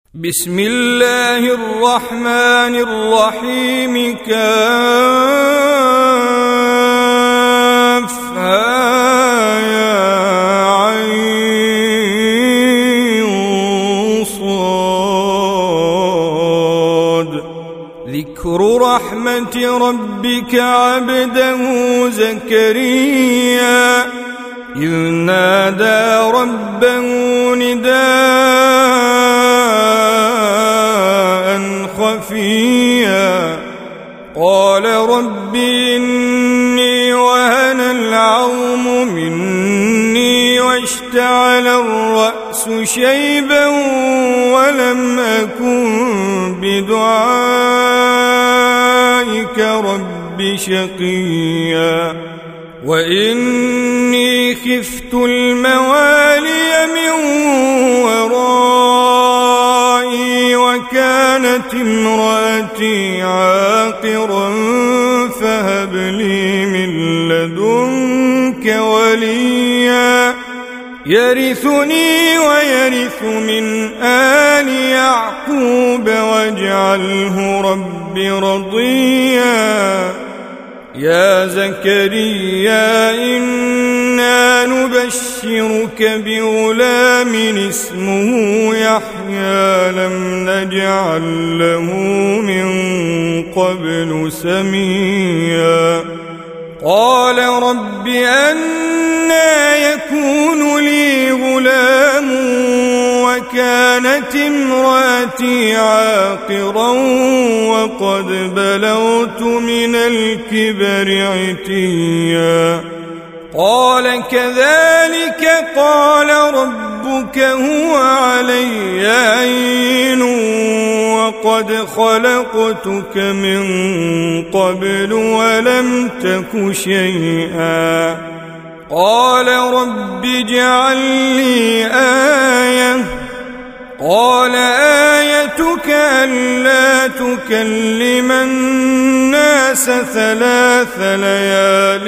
بسم الله الرحمن الرحيم كافها صاد ذكر رحمة ربك عبده زكريا إذ نادى ربه نداء خفيا قال رب إني وهن العظم مني واشتعل الرأس شيبا ولم أكن بدعائك رب شقيا وإني خفت الموالي من ورائي وكانت امرأتي عاقرا فهب لي من لدنك وليا يرثني ويرث من آل يعقوب واجعله رب رضيا يا زكريا إنا نبشرك بغلام اسمه يحيى لم نجعل له من قبل سميا قال رب أنى يكون لي غلام وكانت امرأتي عاقرا وقد بلغت من الكبر عتيا قال كذلك قال ربك هو علي هين وقد خلقتك من قبل ولم تك شيئا قال رب اجعل لي آية قال آيتك ألا تكلم الناس 3 ليال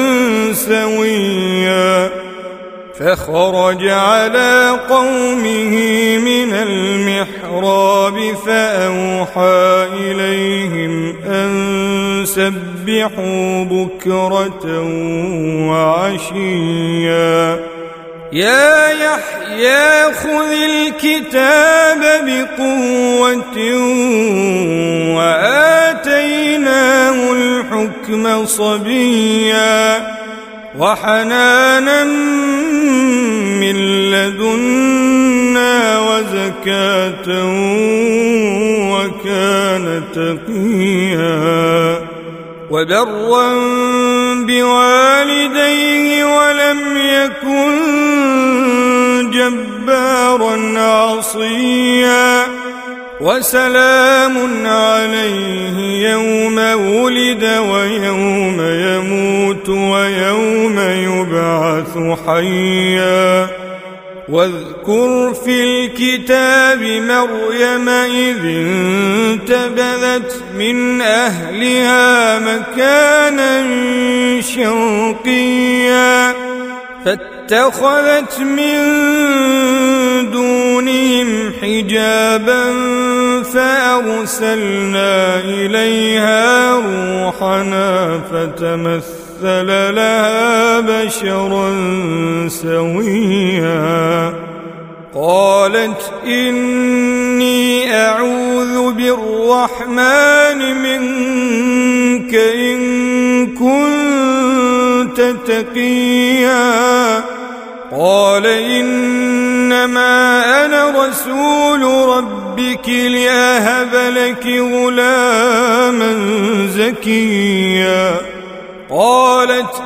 سويا فخرج على قومه من المحراب فأوحى إليهم أن سبحوا بكرة وعشيا يا يحيى خذ الكتاب بقوة وآتيناه الحكم صبيا وحنانا من لدنا وزكاة وكان تقيا وبرا بوالديه ولم يكن جبارا عصيا وسلام عليه يوم ولد ويوم يموت ويوم يبعث حيا واذكر في الكتاب مريم إذ انتبذت من أهلها مكانا شرقيا فاتخذت من دونهم حجابا فأرسلنا إليها روحنا فتمثل لها بشرا سويا قالت إني أعوذ بالرحمن منك إن كنت تقيا قال إنما أنا رسول ربك لأهب لك غلاما زكيا قالت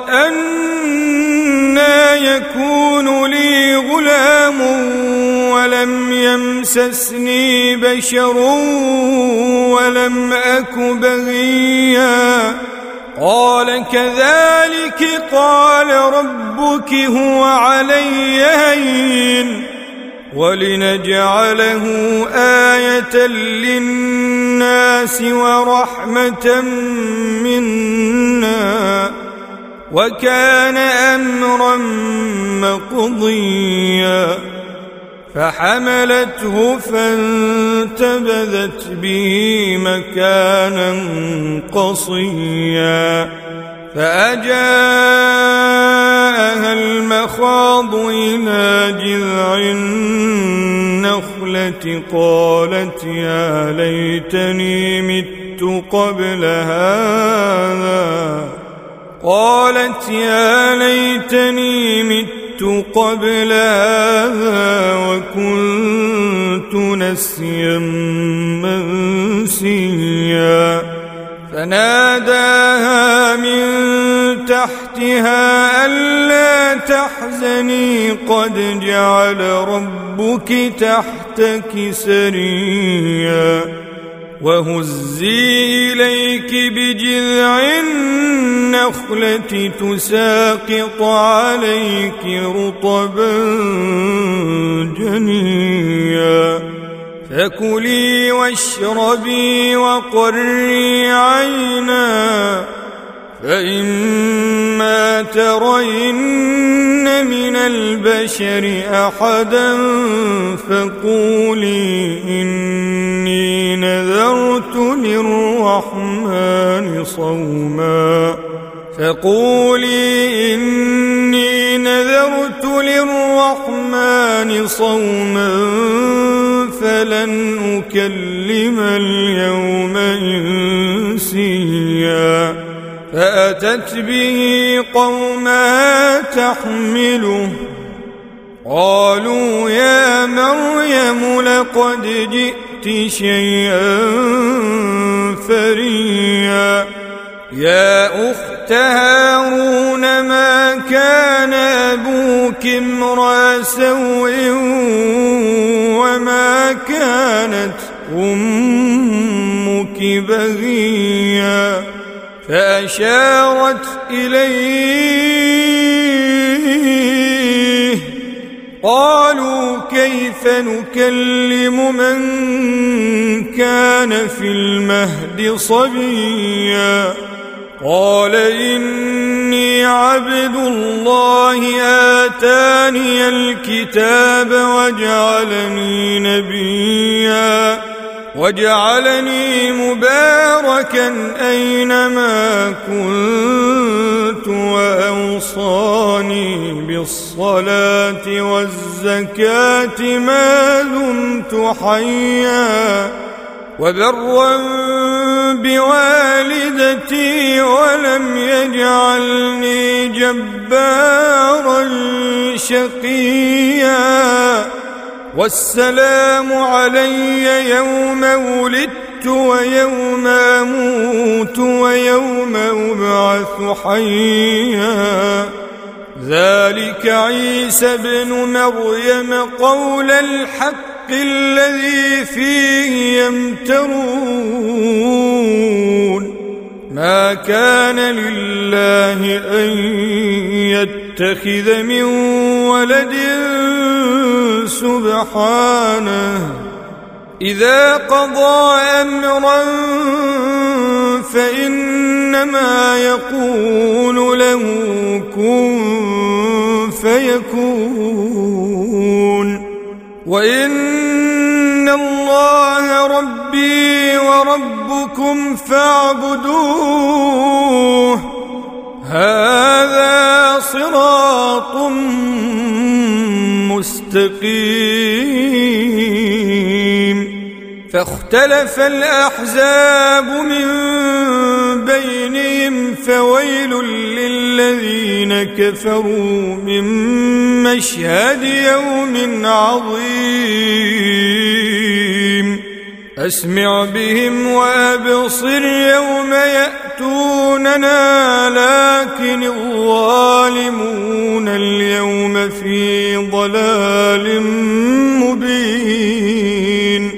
أنى يكون لي غلام ولم يمسسني بشر ولم أك بغيا قال كذلك قال ربك هو علي هين ولنجعله آية للناس ورحمة منا وكان أمرا مقضيا فحملته فانتبذت به مكانا قصيا فأجاءها المخاض إلى جذع النخلة قالت يا ليتني مت قبل هذا وكنت نسيا منسيا فناداها من تحتها ألا تحزني قد جعل ربك تحتك سريا وهزي إليك بجذع النخلة تساقط عليك رطبا جنيا فكلي واشربي وقري عينا فإما ترين من البشر أحدا فقولي إني نذرت للرحمن صوما فلن أكلم اليوم إنسيا فأتت به قومها تحمله قالوا يا مريم لقد جئت شيئا فريا يا أخت هارون ما كان أبوك امرأ سوء وما كانت أمك بغيا فأشارت إليه قالوا كيف نكلم من كان في المهد صبيا قال إني عبد الله آتاني الكتاب وجعلني نبيا وجعلني مباركا أينما كنت وأوصاني بالصلاة والزكاة ما دمت حيا وبرا بوالدتي ولم يجعلني جبارا شقيا والسلام علي يوم ولدت ويوم أموت ويوم أبعث حيا ذلك عيسى ابن مريم قول الحق الذي فيه يمترون ما كان لله أن يتخذ من ولد سبحانه إذا قضى أمرا فإنما يقول له كن فيكون وإن الله ربي وربكم فاعبدوه هذا صراط مستقيم فاختلف الأحزاب من بينهم فويل للذين كفروا من مشهد يوم عظيم أسمع بهم وأبصر يوم يأتوننا لكن الظالمون اليوم في ضلال مبين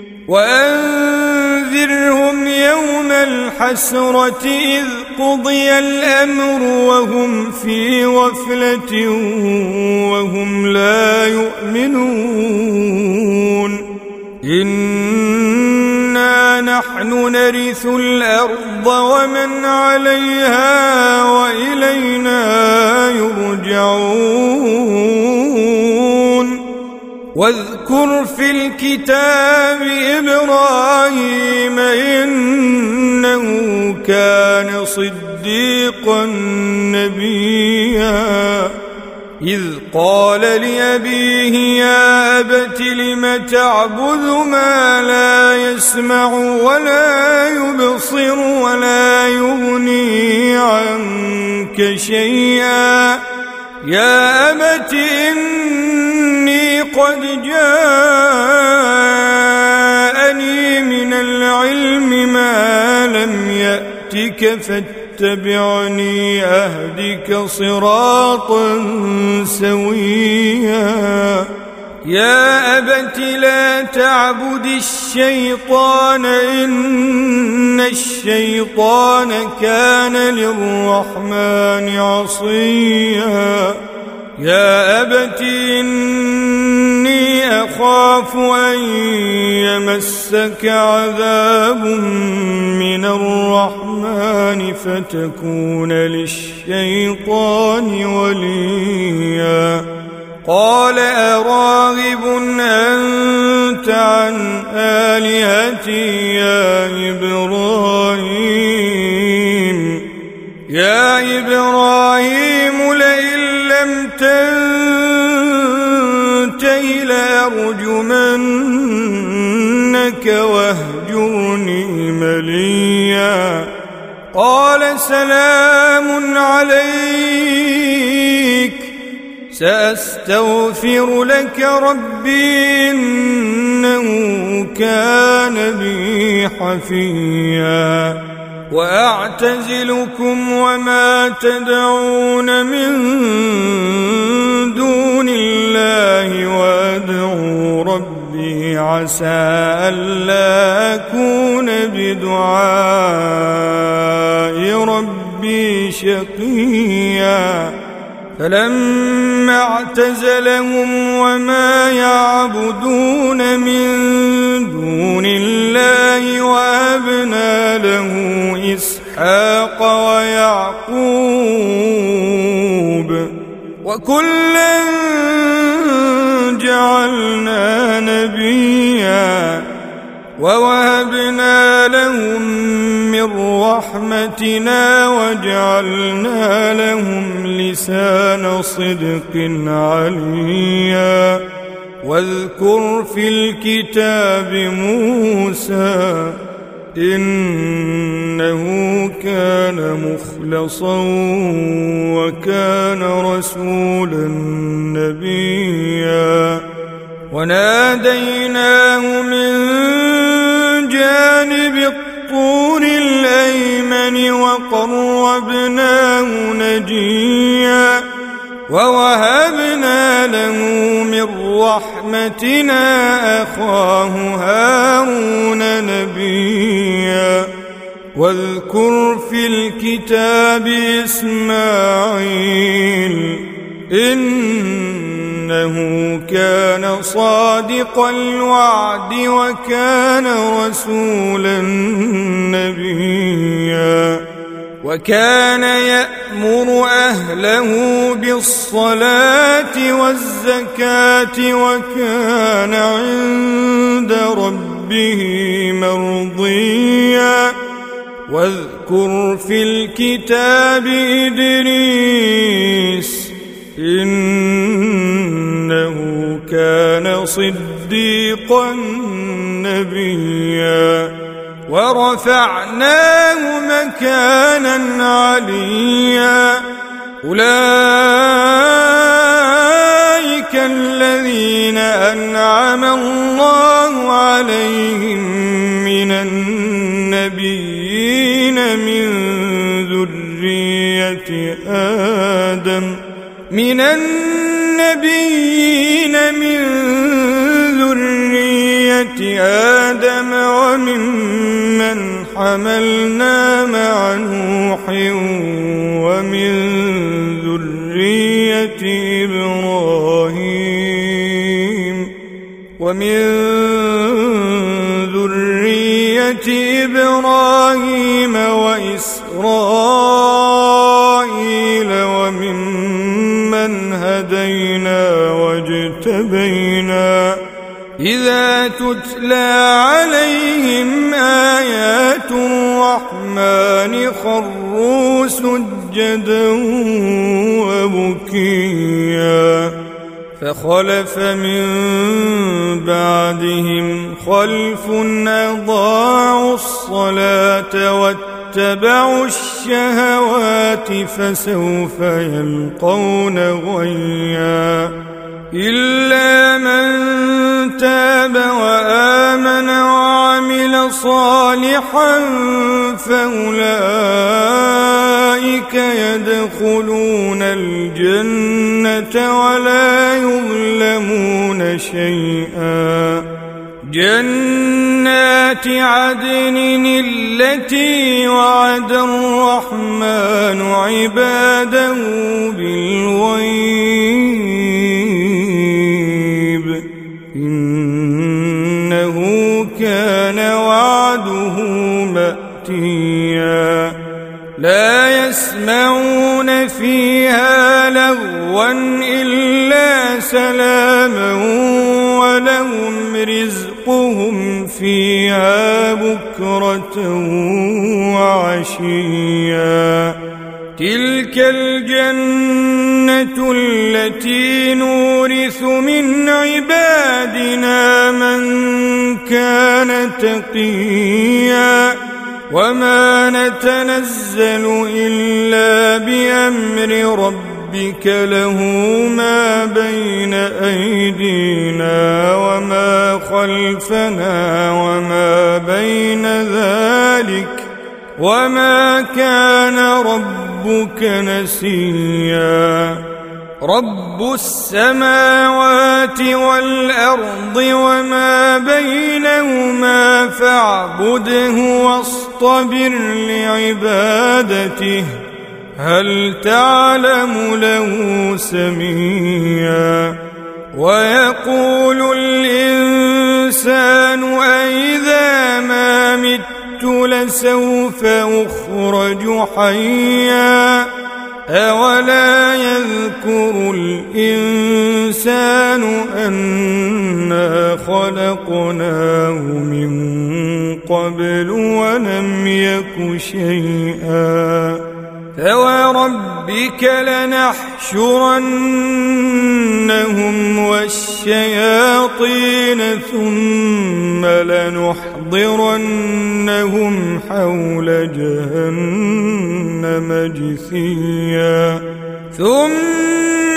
وأنذرهم يوم الحسرة إذ قضي الأمر وهم في غفلة وهم لا يؤمنون إنا نحن نرث الأرض ومن عليها وإلينا يرجعون واذكر في الكتاب إبراهيم إنه كان صديقا نبيا إذ قال لأبيه يا أبت لم تعبد ما لا يسمع ولا يبصر ولا يغني عنك شيئا يا أبت إني قد جاءني من العلم ما لم يأتك فاتبعني أهدك صراطا سويا يا أبت لا تعبد الشيطان إن الشيطان كان للرحمن عصيا يا أبت إني أخاف أن يمسك عذاب من الرحمن فتكون للشيطان وليا قال أراغب أنت عن آلهتي يا إبراهيم لئن لم تنته لأرجمنك واهجرني مليا قال سلام عليك سأستغفر لك ربي إنه كان بي حفيا وأعتزلكم وما تدعون من دون الله وأدعو ربي عسى ألا أكون بدعاء ربي شقيا فلما اعتزلهم وما يعبدون من دون الله وهبنا له إسحاق ويعقوب وكلا جعلنا نبيا ووهبنا لهم من رحمتنا وجعلنا لهم لسان صدق عليا واذكر في الكتاب موسى إنه كان مخلصا وكان رسولا نبيا وناديناه من جانب الطور الأيمن وقربناه نجيا ووهبنا له من رحمتنا أخاه هارون نبيا واذكر في الكتاب إسماعيل إنه كان صادق الوعد وكان رسولا نبيا وكان يأمر أهله بالصلاة والزكاة وكان عند ربه مرضيا واذكر في الكتاب إدريس إنه كان صديقا نبيا ورفعناه مكانا عليا أولئك الذين أنعم الله عليهم من النبيين من ذرية آدم وممن حملنا مع نوح ومن ذرية إبراهيم وإسرائيل وممن هدينا واجتبينا إذا تتلى عليهم آيات الرحمن خروا سجدا وبكيا فخلف من بعدهم خلف أضاعوا الصلاة واتبعوا الشهوات فسوف يلقون غيا إلا من تاب وآمن وعمل صالحا فأولئك يدخلون الجنة ولا يظلمون شيئا جنات عدن التي وعد الرحمن عباده بالغيب إنه كان وعده مأتيا لا يسمعون فيها لغوا إلا سلاما ولهم رزقهم فيها بكرة وعشيا تلك الجنة التي نورث من عبادنا من كان تقيا وما نتنزل إلا بأمر ربك له ما بين أيدينا وما خلفنا وما بين ذلك وما كان ربك نسيا رب السماوات والأرض وما بينهما فاعبده واصطبر لعبادته هل تعلم له سميا ويقول الإنسان أإذا ما مت لسوف أخرج حيا أولا يذكر الإنسان أنا خلقناه من قبل ولم يك شيئا فوربك لنحشرنهم والشياطين ثم لنحضرنهم حول جهنم جثيا ثم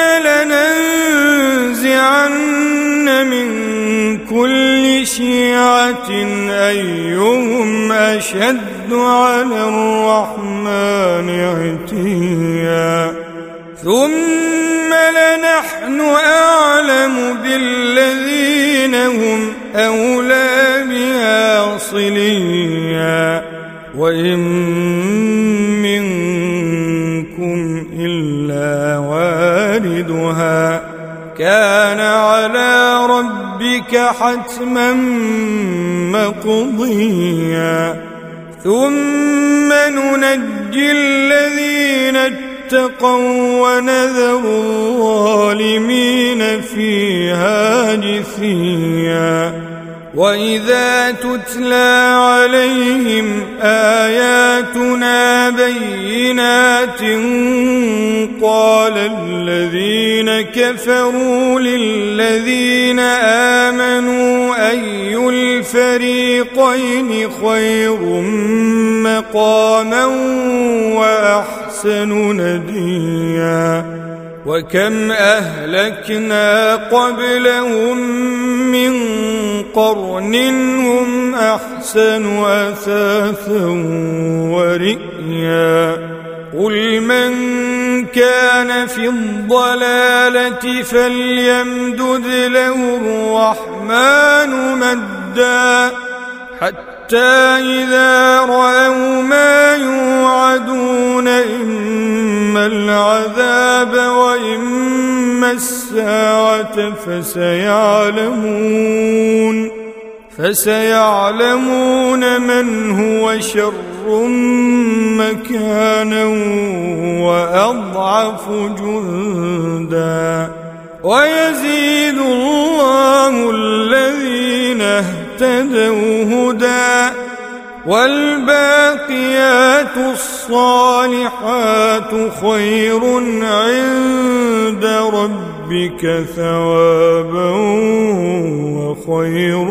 لننزعن من كل شيعة أيهم أشد على الرحمن عتيا ثم لنحن أعلم بالذين هم أولى بها صليا وإن منكم إلا واردها كان على ربك حتما مقضيا ثم ننجي الذين اتقوا ونذر الظالمين فيها جثيا وإذا تتلى عليهم آياتنا بينات قال الذين كفروا للذين آمنوا أي الفريقين خير مقاما وأحسن نديا وكم أهلكنا قبلهم من قرن هم أحسن أثاثا ورئيا قل من كان في الضلالة فليمدد له الرحمن مدا حتى إذا رأوا ما يوعدون إما العذاب وإما الساعة فسيعلمون من هو شر مكانا وأضعف جندا ويزيد الله الذين اهتدوا هدى والباقيات الصالحات خير عند ربك ثوابا وخير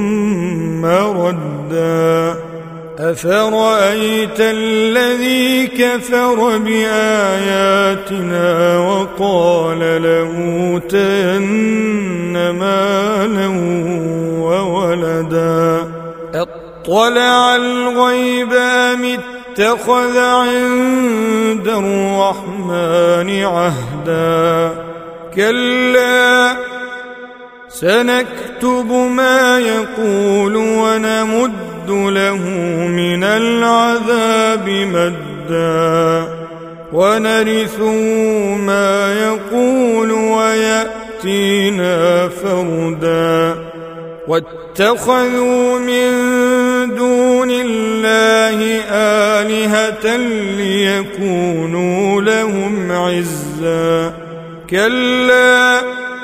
مردا أفرأيت الذي كفر بآياتنا وقال لأوتين مالا وولدا اطلع الغيب أم اتخذ عند الرحمن عهدا كلا سنكتب ما يقول ونمد له من العذاب مدا ونرثه ما يقول ويأتينا فردا واتخذوا من دون الله آلهة ليكونوا لهم عزا كلا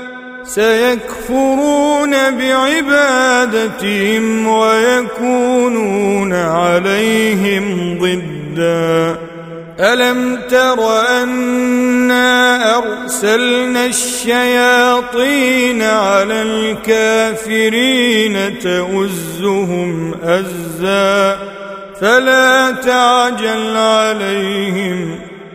سيكفرون بعبادتهم ويكونون عليهم ضدا ألم تر أنا أرسلنا الشياطين على الكافرين تؤزهم أزا فلا تعجل عليهم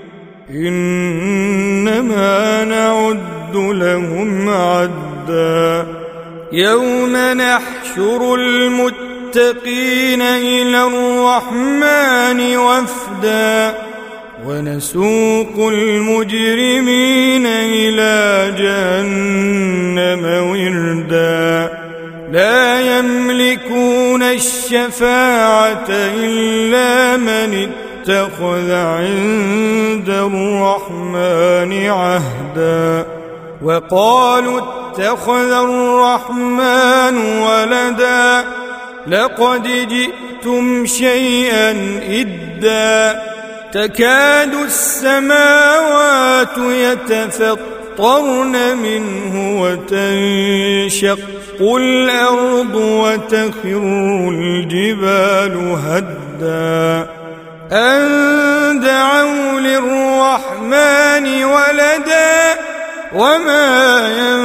إنما نعد لهم عدا يوم نحشر المتقين إلى الرحمن وفدا ونسوق المجرمين إلى جهنم وردا لا يملكون الشفاعة إلا من اتخذ عند الرحمن عهدا وقالوا اتخذ الرحمن ولدا لقد جئتم شيئا إدا تكاد السماوات يتفطرن منه وتنشق الأرض وتخر الجبال هدا أن دعوا للرحمن ولدا وما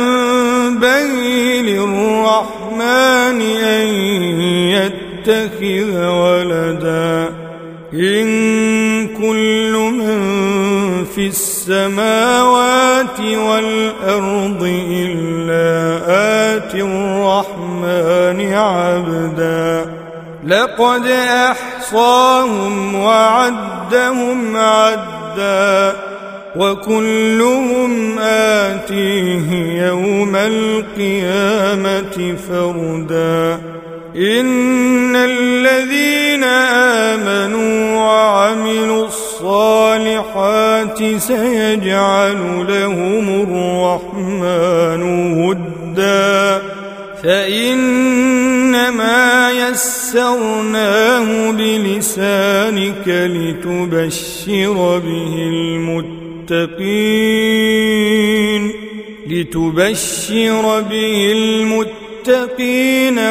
ينبغي للرحمن أن يتخذ ولدا إن كل من في السماوات والأرض إلا آتي الرحمن عبدا لقد أحصاهم وعدهم عدا وكلهم آتيه يوم القيامة فردا إن الذين آمنوا وعملوا الصالحات سيجعل لهم الرحمن ودا فإنما يسرناه بلسانك لتبشر به المتقين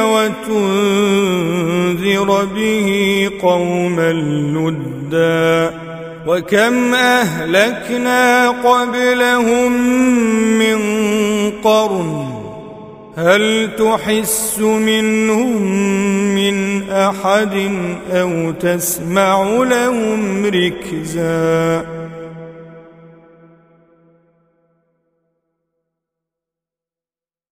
وتنذر به قوما لدا وكم أهلكنا قبلهم من قرن هل تحس منهم من أحد أو تسمع لهم ركزا